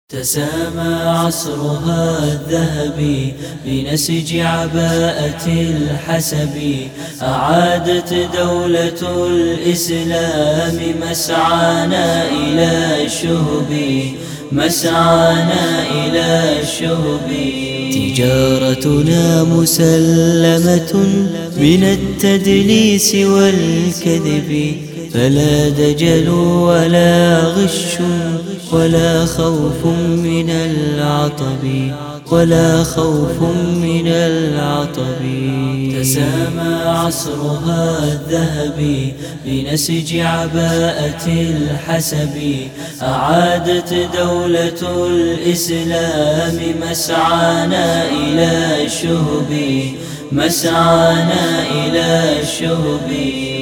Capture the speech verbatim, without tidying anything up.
تسامى عصرها الذهبي بنسج عباءة الحسب، أعادت دولة الإسلام مسعانا إلى الشهب، مسعانا إلى الشهب. تجارتنا مسلمة من التدليس والكذب، فلا دجل ولا غش ولا خوف من العطب، ولا خوف من العطب. تسامى عصرها الذهبي بنسج عباءة الحسب، أعادت دولة الإسلام مسعانا إلى الشهب، مسعانا إلى الشهب.